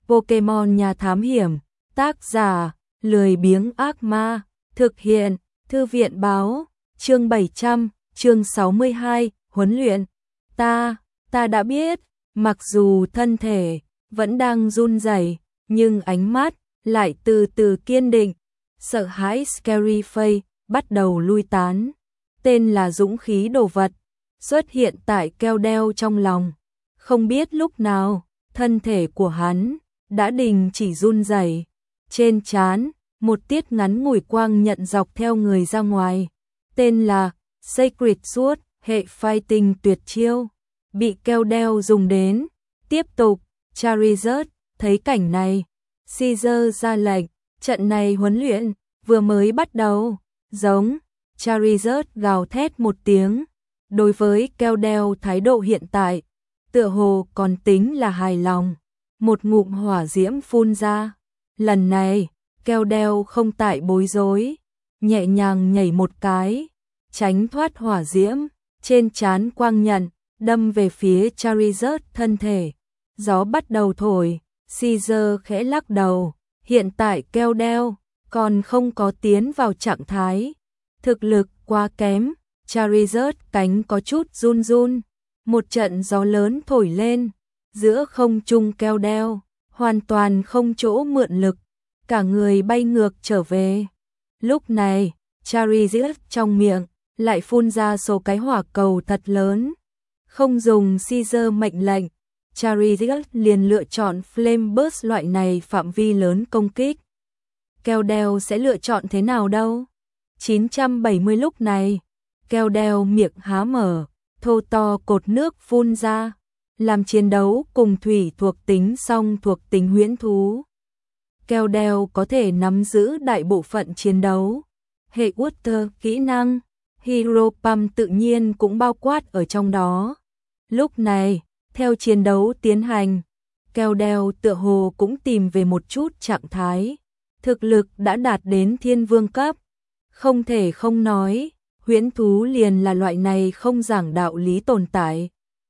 Pokemon Nhà Thám Hiểm, tác giả, lười biếng ác ma, thực hiện, Thư viện báo, chương 700, chương 62, huấn luyện. Ta đã biết, mặc dù thân thể vẫn đang run rẩy, nhưng ánh mắt lại từ từ kiên định. Sợ hãi Scary Face bắt đầu lui tán. Tên là dũng khí đồ vật xuất hiện tại keo đeo trong lòng. Không biết lúc nào, thân thể của hắn đã đình chỉ run rẩy. Trên trán, một tiết ngắn ngủi quang nhận dọc theo người ra ngoài. Tên là Sacred Sword, hệ fighting tuyệt chiêu, bị keo đeo dùng đến. Tiếp tục, Charizard thấy cảnh này, Caesar ra lệnh, trận này huấn luyện vừa mới bắt đầu. Giống, Charizard gào thét một tiếng. Đối với keo đeo thái độ hiện tại, tựa hồ còn tính là hài lòng. Một ngụm hỏa diễm phun ra. Lần này, keo đeo không tại bối rối, nhẹ nhàng nhảy một cái, tránh thoát hỏa diễm, trên trán quang nhận, đâm về phía Charizard thân thể. Gió bắt đầu thổi, Caesar khẽ lắc đầu, hiện tại keo đeo còn không có tiến vào trạng thái. Thực lực quá kém, Charizard cánh có chút run run, một trận gió lớn thổi lên, giữa không trung keo đeo, hoàn toàn không chỗ mượn lực, cả người bay ngược trở về. Lúc này, Charizard trong miệng lại phun ra số cái hỏa cầu thật lớn. Không dùng Caesar mệnh lệnh, Charizard liền lựa chọn Flame Burst loại này phạm vi lớn công kích. Keo đeo sẽ lựa chọn thế nào đâu? 970 lúc này, keo đeo miệng há mở, thô to cột nước phun ra, làm chiến đấu cùng thủy thuộc tính song thuộc tính huyễn thú. Keo đeo có thể nắm giữ đại bộ phận chiến đấu. Hệ Water kỹ năng, Hero Pump tự nhiên cũng bao quát ở trong đó. Lúc này, theo chiến đấu tiến hành, keo đeo tựa hồ cũng tìm về một chút trạng thái. Thực lực đã đạt đến thiên vương cấp. Không thể không nói, huyễn thú liền là loại này không giảng đạo lý tồn tại.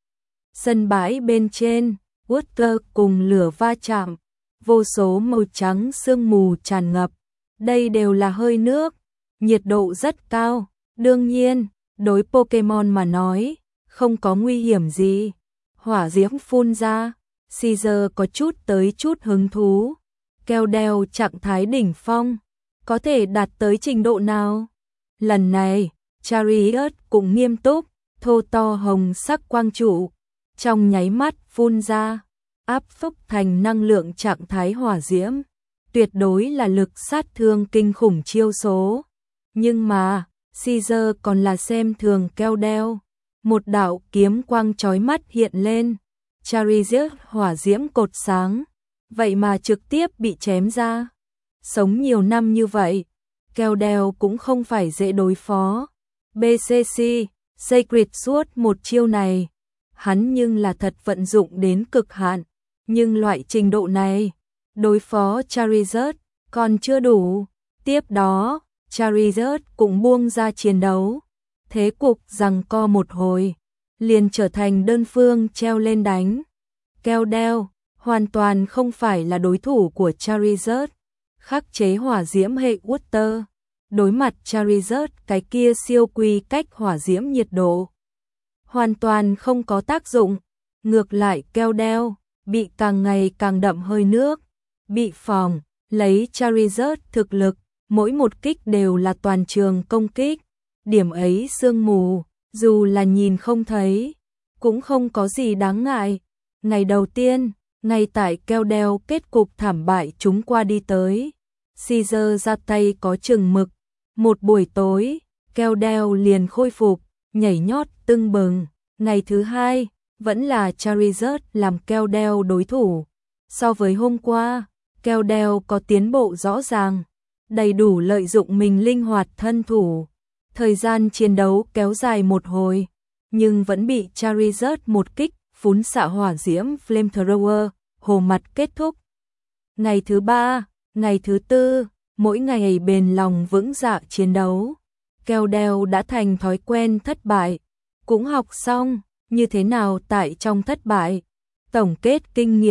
Sân bãi bên trên, Water cùng lửa va chạm, vô số màu trắng sương mù tràn ngập. Đây đều là hơi nước, nhiệt độ rất cao. Đương nhiên, đối Pokemon mà nói, không có nguy hiểm gì. Hỏa diễm phun ra, Caesar có chút tới chút hứng thú. Keo đeo trạng thái đỉnh phong, có thể đạt tới trình độ nào? Lần này, Charizard cũng nghiêm túc, thô to hồng sắc quang trụ, trong nháy mắt phun ra, áp xúc thành năng lượng trạng thái hỏa diễm. Tuyệt đối là lực sát thương kinh khủng chiêu số. Nhưng mà, Caesar còn là xem thường keo đeo. Một đạo kiếm quang chói mắt hiện lên, Charizard hỏa diễm cột sáng, vậy mà trực tiếp bị chém ra. Sống nhiều năm như vậy, keo đeo cũng không phải dễ đối phó. BCC, Sacred Sword một chiêu này, hắn nhưng là thật vận dụng đến cực hạn, nhưng loại trình độ này, đối phó Charizard còn chưa đủ. Tiếp đó, Charizard cũng buông ra chiến đấu. Thế cục giằng co một hồi, liền trở thành đơn phương treo lên đánh. Keo đeo hoàn toàn không phải là đối thủ của Charizard. Khắc chế hỏa diễm hệ Water, đối mặt Charizard cái kia siêu quy cách hỏa diễm nhiệt độ, hoàn toàn không có tác dụng. Ngược lại keo đeo bị càng ngày càng đậm hơi nước, bị phòng. Lấy Charizard thực lực, mỗi một kích đều là toàn trường công kích. Điểm ấy sương mù, dù là nhìn không thấy, cũng không có gì đáng ngại. Ngày đầu tiên, ngay tại keo đeo kết cục thảm bại chúng qua đi tới, Caesar ra tay có chừng mực. Một buổi tối, keo đeo liền khôi phục, nhảy nhót tưng bừng. Ngày thứ hai, vẫn là Charizard làm keo đeo đối thủ. So với hôm qua, keo đeo có tiến bộ rõ ràng, đầy đủ lợi dụng mình linh hoạt thân thủ. Thời gian chiến đấu kéo dài một hồi, nhưng vẫn bị Charizard một kích phún xạ hỏa diễm Flamethrower, hồ mặt kết thúc. Ngày thứ ba, ngày thứ tư, mỗi ngày bền lòng vững dạ chiến đấu. Keo đeo đã thành thói quen thất bại, cũng học xong như thế nào tại trong thất bại, tổng kết kinh nghiệm,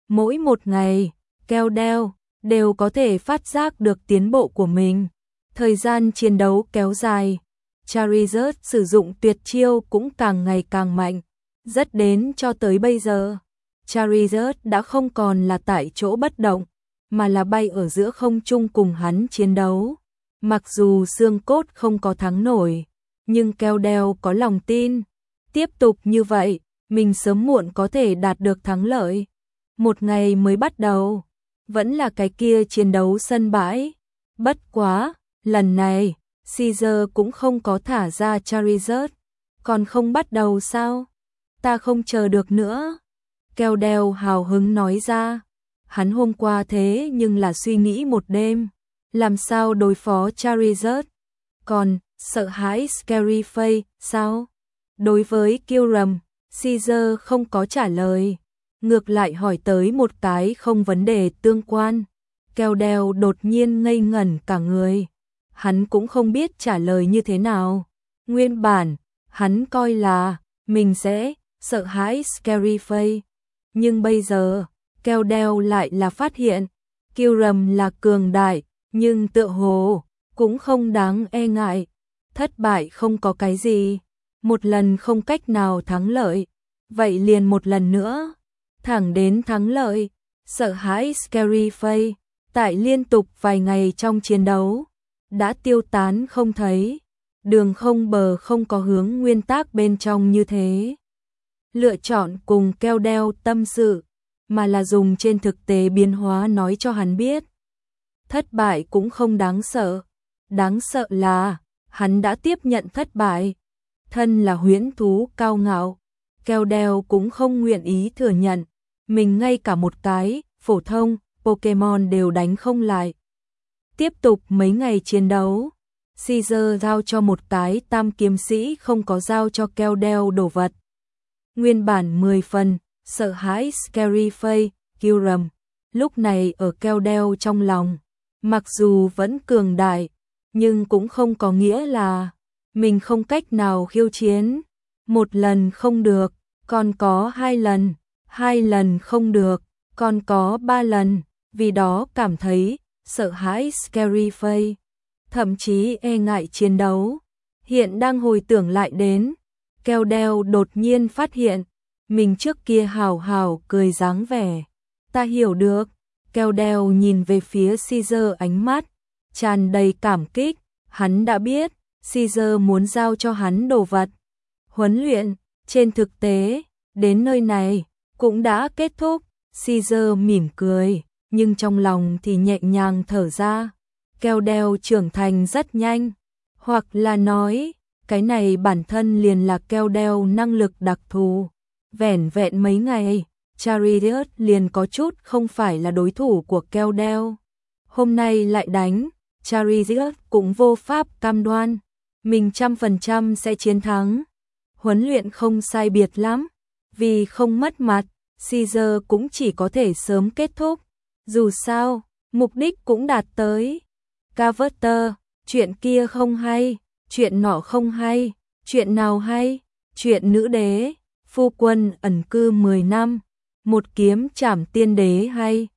Mỗi một ngày, Keldeo đều có thể phát giác được tiến bộ của mình. Thời gian chiến đấu kéo dài, Charizard sử dụng tuyệt chiêu cũng càng ngày càng mạnh. Rất đến cho tới bây giờ, Charizard đã không còn là tại chỗ bất động, mà là bay ở giữa không trung cùng hắn chiến đấu. Mặc dù xương cốt không có thắng nổi, nhưng Keldeo có lòng tin. Tiếp tục như vậy, mình sớm muộn có thể đạt được thắng lợi. Một ngày mới bắt đầu, vẫn là cái kia chiến đấu sân bãi. Bất quá, lần này, Caesar cũng không có thả ra Charizard. Còn không bắt đầu sao? Ta không chờ được nữa. Keldeo hào hứng nói ra. Hắn hôm qua thế nhưng là suy nghĩ một đêm. Làm sao đối phó Charizard? Còn, sợ hãi Scary Face, sao? Đối với Kyurem, Caesar không có trả lời. Ngược lại hỏi tới một cái không vấn đề tương quan. Keldeo đột nhiên ngây ngẩn cả người. Hắn cũng không biết trả lời như thế nào. Nguyên bản, hắn coi là mình sẽ sợ hãi Scary Face. Nhưng bây giờ, Keldeo lại là phát hiện Kyurem là cường đại, nhưng tựa hồ cũng không đáng e ngại. Thất bại không có cái gì. Một lần không cách nào thắng lợi, vậy liền một lần nữa. Thẳng đến thắng lợi, sợ hãi Scary Face, tại liên tục vài ngày trong chiến đấu, đã tiêu tán không thấy. Đường không bờ không có hướng nguyên tắc bên trong như thế. Lựa chọn cùng Keldeo tâm sự, mà là dùng trên thực tế biến hóa nói cho hắn biết. Thất bại cũng không đáng sợ. Đáng sợ là, hắn đã tiếp nhận thất bại. Thân là huyễn thú cao ngạo, Keldeo cũng không nguyện ý thừa nhận. Mình ngay cả một cái, phổ thông, Pokemon đều đánh không lại. Tiếp tục mấy ngày chiến đấu, Caesar giao cho một cái tam kiếm sĩ không có giao cho Keldeo đồ vật. Nguyên bản 10 phần, sợ hãi Scary Face, Kyurem, lúc này ở Keldeo trong lòng. Mặc dù vẫn cường đại, nhưng cũng không có nghĩa là mình không cách nào khiêu chiến. Một lần không được, còn có 2 lần. 2 lần không được, còn có 3 lần. Vì đó cảm thấy sợ hãi Scary Face, thậm chí e ngại chiến đấu. Hiện đang hồi tưởng lại đến, Keldeo đột nhiên phát hiện mình trước kia hào hào cười dáng vẻ. Ta hiểu được. Keldeo nhìn về phía Caesar, ánh mắt tràn đầy cảm kích. Hắn đã biết Caesar muốn giao cho hắn đồ vật. Huấn luyện trên thực tế đến nơi này cũng đã kết thúc. Caesar mỉm cười, nhưng trong lòng thì nhẹ nhàng thở ra. Keldeo trưởng thành rất nhanh, hoặc là nói, cái này bản thân liền là Keldeo năng lực đặc thù. Vẻn vẹn mấy ngày, Charizard liền có chút không phải là đối thủ của Keldeo. Hôm nay lại đánh, Charizard cũng vô pháp cam đoan mình 100% sẽ chiến thắng. Huấn luyện không sai biệt lắm, vì không mất mặt, Caesar cũng chỉ có thể sớm kết thúc. Dù sao, mục đích cũng đạt tới. Carver, chuyện kia không hay, chuyện nọ không hay, chuyện nào hay? Chuyện nữ đế, phu quân ẩn cư 10 năm, một kiếm trảm tiên đế hay?